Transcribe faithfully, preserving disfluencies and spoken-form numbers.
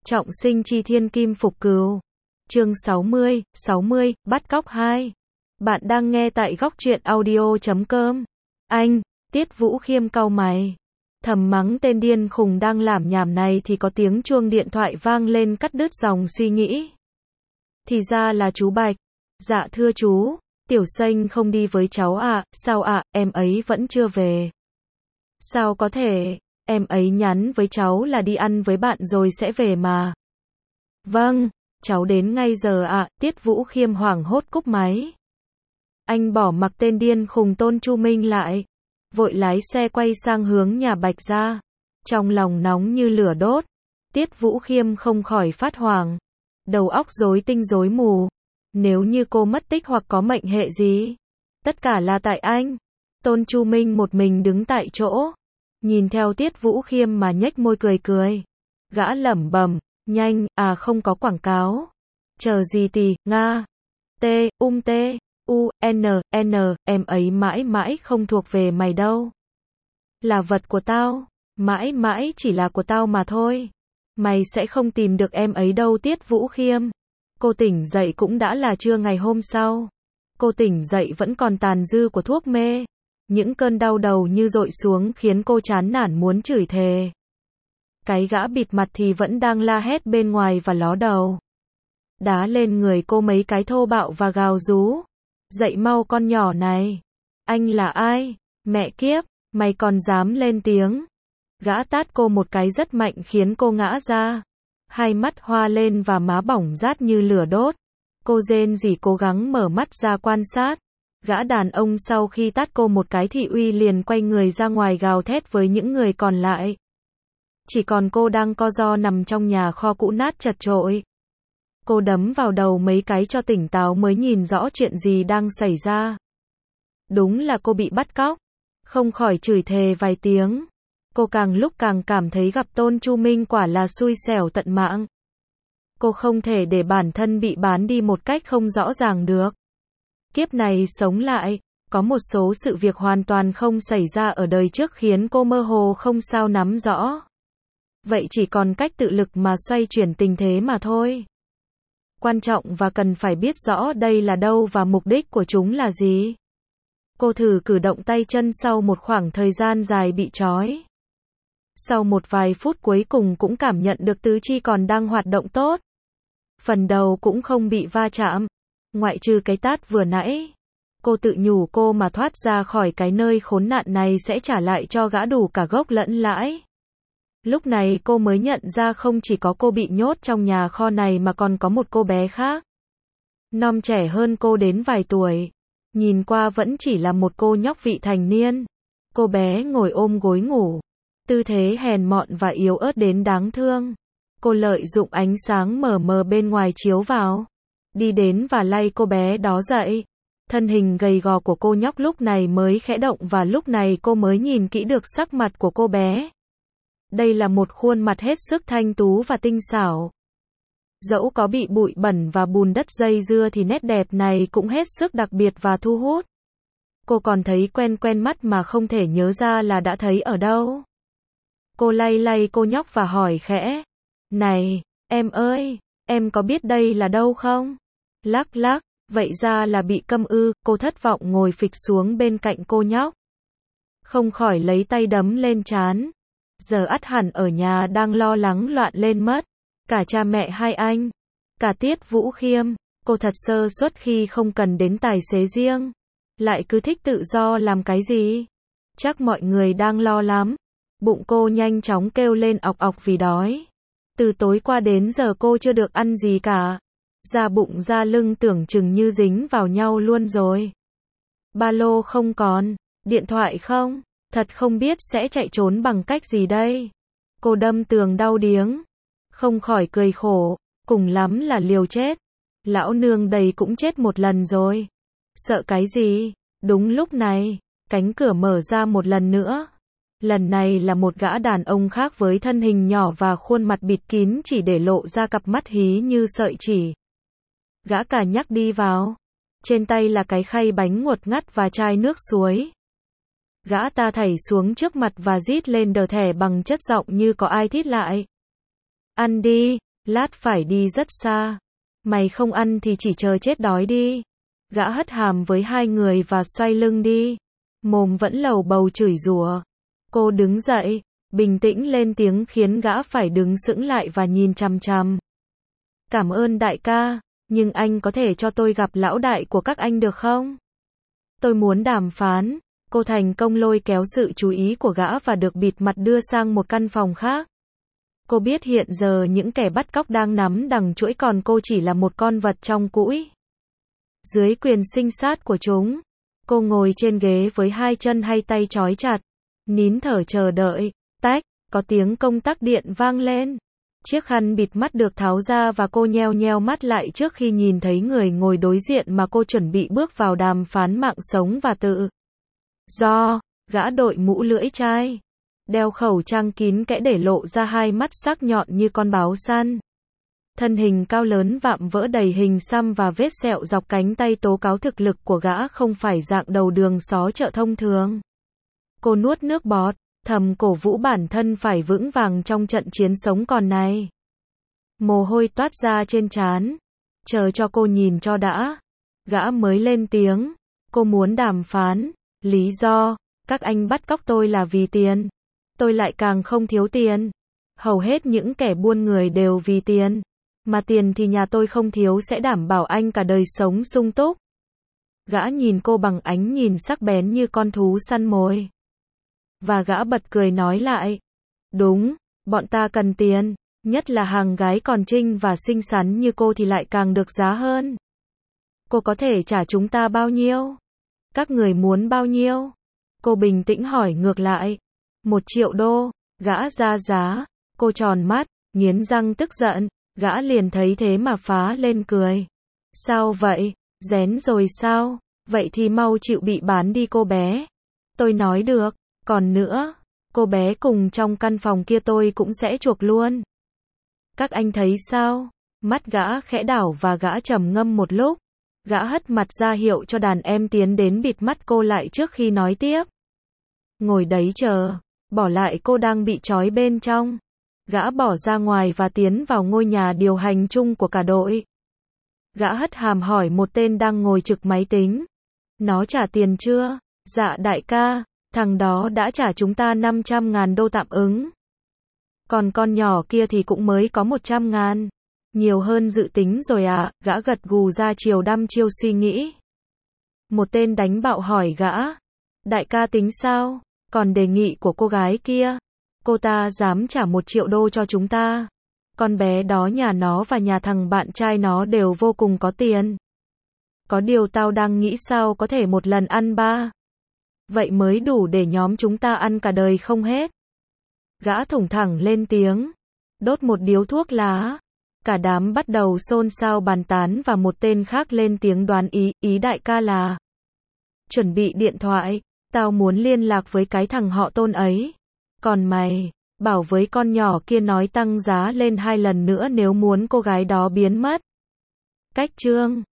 Trọng sinh chi thiên kim phục cừu. Chương sáu mươi, sáu mươi, bắt cóc hai. Bạn đang nghe tại góc truyện audio chấm com. Anh, Tiết Vũ Khiêm cau mày. Thầm mắng tên điên khùng đang làm nhảm này thì có tiếng chuông điện thoại vang lên cắt đứt dòng suy nghĩ. Thì ra là chú Bạch. Dạ thưa chú, Tiểu Xanh không đi với cháu ạ, à? Sao ạ, à? Em ấy vẫn chưa về. Sao có thể, em ấy nhắn với cháu là đi ăn với bạn rồi sẽ về mà. Vâng, cháu đến ngay giờ ạ, à? Tiết Vũ Khiêm hoảng hốt cúp máy. Anh bỏ mặc tên điên khùng Tôn Chu Minh lại, vội lái xe quay sang hướng nhà Bạch ra. Trong lòng nóng như lửa đốt, Tiết Vũ Khiêm không khỏi phát hoảng, đầu óc rối tinh rối mù. Nếu như cô mất tích hoặc có mệnh hệ gì, tất cả là tại anh. Tôn Chu Minh một mình đứng tại chỗ, nhìn theo Tiết Vũ Khiêm mà nhếch môi cười cười. Gã lẩm bẩm, nhanh, à không có quảng cáo. Chờ gì tì, Nga. T, um T, U, N, N, em ấy mãi mãi không thuộc về mày đâu. Là vật của tao, mãi mãi chỉ là của tao mà thôi. Mày sẽ không tìm được em ấy đâu Tiết Vũ Khiêm. Cô tỉnh dậy cũng đã là trưa ngày hôm sau. Cô tỉnh dậy vẫn còn tàn dư của thuốc mê. Những cơn đau đầu như dội xuống khiến cô chán nản muốn chửi thề. Cái gã bịt mặt thì vẫn đang la hét bên ngoài và ló đầu. Đá lên người cô mấy cái thô bạo và gào rú. Dậy mau con nhỏ này. Anh là ai? Mẹ kiếp, mày còn dám lên tiếng. Gã tát cô một cái rất mạnh khiến cô ngã ra. Hai mắt hoa lên và má bỏng rát như lửa đốt. Cô rên rỉ cố gắng mở mắt ra quan sát. Gã đàn ông sau khi tát cô một cái thị uy liền quay người ra ngoài gào thét với những người còn lại. Chỉ còn cô đang co ro nằm trong nhà kho cũ nát chật chội. Cô đấm vào đầu mấy cái cho tỉnh táo mới nhìn rõ chuyện gì đang xảy ra. Đúng là cô bị bắt cóc. Không khỏi chửi thề vài tiếng. Cô càng lúc càng cảm thấy gặp Tôn Chu Minh quả là xui xẻo tận mạng. Cô không thể để bản thân bị bán đi một cách không rõ ràng được. Kiếp này sống lại, có một số sự việc hoàn toàn không xảy ra ở đời trước khiến cô mơ hồ không sao nắm rõ. Vậy chỉ còn cách tự lực mà xoay chuyển tình thế mà thôi. Quan trọng và cần phải biết rõ đây là đâu và mục đích của chúng là gì. Cô thử cử động tay chân sau một khoảng thời gian dài bị trói. Sau một vài phút cuối cùng cũng cảm nhận được tứ chi còn đang hoạt động tốt. Phần đầu cũng không bị va chạm. Ngoại trừ cái tát vừa nãy. Cô tự nhủ cô mà thoát ra khỏi cái nơi khốn nạn này sẽ trả lại cho gã đủ cả gốc lẫn lãi. Lúc này cô mới nhận ra không chỉ có cô bị nhốt trong nhà kho này mà còn có một cô bé khác. Non trẻ hơn cô đến vài tuổi. Nhìn qua vẫn chỉ là một cô nhóc vị thành niên. Cô bé ngồi ôm gối ngủ. Tư thế hèn mọn và yếu ớt đến đáng thương. Cô lợi dụng ánh sáng mờ mờ bên ngoài chiếu vào. Đi đến và lay cô bé đó dậy. Thân hình gầy gò của cô nhóc lúc này mới khẽ động và lúc này cô mới nhìn kỹ được sắc mặt của cô bé. Đây là một khuôn mặt hết sức thanh tú và tinh xảo. Dẫu có bị bụi bẩn và bùn đất dây dưa thì nét đẹp này cũng hết sức đặc biệt và thu hút. Cô còn thấy quen quen mắt mà không thể nhớ ra là đã thấy ở đâu. Cô lay lay cô nhóc và hỏi khẽ. Này, em ơi, em có biết đây là đâu không? Lắc lắc, vậy ra là bị câm ư, cô thất vọng ngồi phịch xuống bên cạnh cô nhóc. Không khỏi lấy tay đấm lên trán. Giờ ắt hẳn ở nhà đang lo lắng loạn lên mất. Cả cha mẹ hai anh, cả Tiết Vũ Khiêm, cô thật sơ suất khi không cần đến tài xế riêng. Lại cứ thích tự do làm cái gì? Chắc mọi người đang lo lắm. Bụng cô nhanh chóng kêu lên ọc ọc vì đói. Từ tối qua đến giờ cô chưa được ăn gì cả. Da bụng da lưng tưởng chừng như dính vào nhau luôn rồi. Ba lô không còn, điện thoại không, thật không biết sẽ chạy trốn bằng cách gì đây. Cô đâm tường đau điếng. Không khỏi cười khổ, cùng lắm là liều chết. Lão nương đầy cũng chết một lần rồi. Sợ cái gì? Đúng lúc này, cánh cửa mở ra một lần nữa. Lần này là một gã đàn ông khác với thân hình nhỏ và khuôn mặt bịt kín chỉ để lộ ra cặp mắt hí như sợi chỉ. Gã cả nhắc đi vào. Trên tay là cái khay bánh ngọt ngắt và chai nước suối. Gã ta thảy xuống trước mặt và rít lên đờ thẻ bằng chất giọng như có ai thít lại. Ăn đi, Lát phải đi rất xa. Mày không ăn thì chỉ chờ chết đói đi. Gã hất hàm với hai người và xoay lưng đi. Mồm vẫn lầu bầu chửi rủa. Cô đứng dậy, bình tĩnh lên tiếng khiến gã phải đứng sững lại và nhìn chằm chằm. Cảm ơn đại ca, nhưng anh có thể cho tôi gặp lão đại của các anh được không? Tôi muốn đàm phán. Cô thành công lôi kéo sự chú ý của gã và được bịt mặt đưa sang một căn phòng khác. Cô biết hiện giờ những kẻ bắt cóc đang nắm đằng chuỗi còn cô chỉ là một con vật trong cũi. Dưới quyền sinh sát của chúng, cô ngồi trên ghế với hai chân hay tay trói chặt, nín thở chờ đợi. Tách, có tiếng công tắc điện vang lên. Chiếc khăn bịt mắt được tháo ra và cô nheo nheo mắt lại trước khi nhìn thấy người ngồi đối diện mà cô chuẩn bị bước vào đàm phán mạng sống và tự do. Gã đội mũ lưỡi chai, đeo khẩu trang kín kẽ để lộ ra hai mắt sắc nhọn như con báo săn. Thân hình cao lớn vạm vỡ đầy hình xăm và vết sẹo dọc cánh tay tố cáo thực lực của gã không phải dạng đầu đường xó chợ thông thường. Cô nuốt nước bọt, thầm cổ vũ bản thân phải vững vàng trong trận chiến sống còn này. Mồ hôi toát ra trên trán. Chờ cho cô nhìn cho đã. Gã mới lên tiếng. Cô muốn đàm phán. Lý do, các anh bắt cóc tôi là vì tiền. Tôi lại càng không thiếu tiền. Hầu hết những kẻ buôn người đều vì tiền. Mà tiền thì nhà tôi không thiếu sẽ đảm bảo anh cả đời sống sung túc. Gã nhìn cô bằng ánh nhìn sắc bén như con thú săn mồi. Và gã bật cười nói lại. Đúng, bọn ta cần tiền, nhất là hàng gái còn trinh và xinh xắn như cô thì lại càng được giá hơn. Cô có thể trả chúng ta bao nhiêu? Các người muốn bao nhiêu? Cô bình tĩnh hỏi ngược lại. Một triệu đô, gã ra giá. Cô tròn mắt, nghiến răng tức giận. Gã liền thấy thế mà phá lên cười. Sao vậy? Rén rồi sao? Vậy thì mau chịu bị bán đi cô bé. Tôi nói được. Còn nữa, cô bé cùng trong căn phòng kia tôi cũng sẽ chuộc luôn. Các anh thấy sao? Mắt gã khẽ đảo và gã trầm ngâm một lúc. Gã hất mặt ra hiệu cho đàn em tiến đến bịt mắt cô lại trước khi nói tiếp. Ngồi đấy chờ, bỏ lại cô đang bị trói bên trong. Gã bỏ ra ngoài và tiến vào ngôi nhà điều hành chung của cả đội. Gã hất hàm hỏi một tên đang ngồi trực máy tính. Nó trả tiền chưa? Dạ đại ca, thằng đó đã trả chúng ta năm trăm ngàn đô tạm ứng. Còn con nhỏ kia thì cũng mới có một trăm ngàn. Nhiều hơn dự tính rồi à, gã gật gù ra chiều đăm chiêu suy nghĩ. Một tên đánh bạo hỏi gã. Đại ca tính sao? Còn đề nghị của cô gái kia. Cô ta dám trả một triệu đô cho chúng ta. Con bé đó nhà nó và nhà thằng bạn trai nó đều vô cùng có tiền. Có điều tao đang nghĩ sao có thể một lần ăn ba. Vậy mới đủ để nhóm chúng ta ăn cả đời không hết. Gã thủng thẳng lên tiếng. Đốt một điếu thuốc lá. Cả đám bắt đầu xôn xao bàn tán và một tên khác lên tiếng đoán ý, ý đại ca là. Chuẩn bị điện thoại, tao muốn liên lạc với cái thằng họ Tôn ấy. Còn mày, bảo với con nhỏ kia nói tăng giá lên hai lần nữa nếu muốn cô gái đó biến mất. Cách chương